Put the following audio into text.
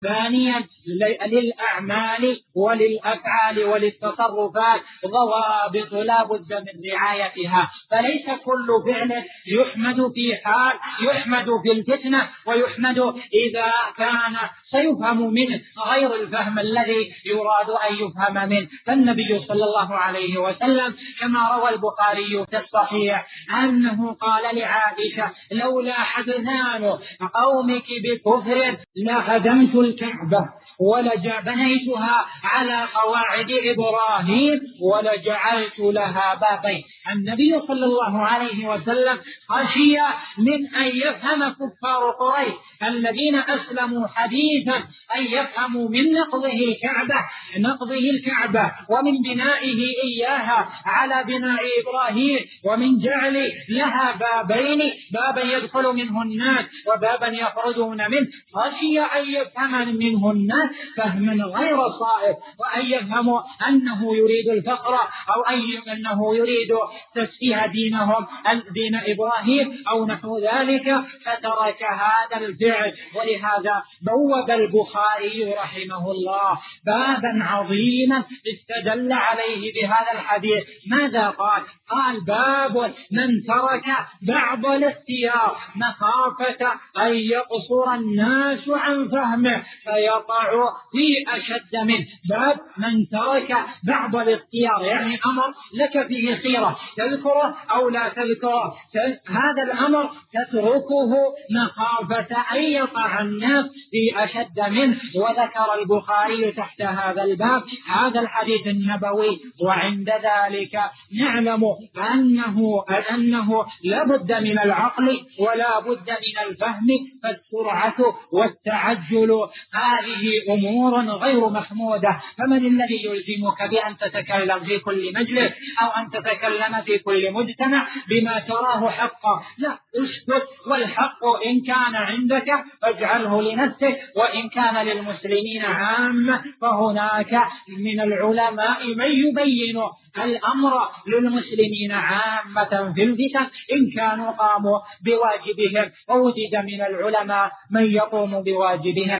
ثانيا، للأعمال وللأفعال وللتصرفات ضوابط لا بد من رعايتها، فليس كل فعل يحمد في حال يحمد في الفتنة، ويحمد إذا كان سيفهم منه غير الفهم الذي يراد أن يفهم منه. فالنبي صلى الله عليه وسلم كما روى البخاري في الصحيح أنه قال لعائشة: لولا حدثان قومك بكفر لهدمت الكعبة ولبنيتها على قواعد إبراهيم ولجعلت لها بابين. النبي صلى الله عليه وسلم خشي من أن يفهم كفار قريش الذين أسلموا حديثا أن يفهموا من نقضه الكعبة ومن بنائه إياها على بناء إبراهيم ومن جعل لها بابين، بابا يدخل منه الناس وبابا يخرجون منه. خشي أن يفهم منه الناس فهما غير صائب، وأن يفهموا أنه يريد الفقر أو أنه يريد تسفيه دينهم دين إبراهيم أو نحو ذلك، فترك هذا الفعل. ولهذا بوب البخاري رحمه الله بابا عظيما استدل عليه بهذا الحديث. ماذا قال؟ قال: باب من ترك بعض الاختيار مخافة أن يقصر الناس عن فهمه فيقع في أشد منه. باب من ترك بعض الاختيار، يعني أمر لك فيه خيرة تذكره أو لا تذكره، هذا الأمر تتركه مخافة أن يقع الناس في أشد منه. وذكر البخاري تحت هذا الباب هذا الحديث النبوي. وعند ذلك نعلم أنه لابد من العقل ولا بد من الفهم، فالسرعة والتعجل هذه أمور غير محمودة. فمن الذي يلزمك بأن تتكلم في كل مجلس أو أن تتكلم في كل مجتمع بما تراه حقا؟ لا، اسكت، والحق إن كان عندك فاجعله لنفسك، وإن كان للمسلمين عامة فهناك من العلماء من يبين الأمر للمسلمين عامة في الفتن إن كانوا قاموا بواجبهم، ووجد من العلماء من يقوم بواجبهم.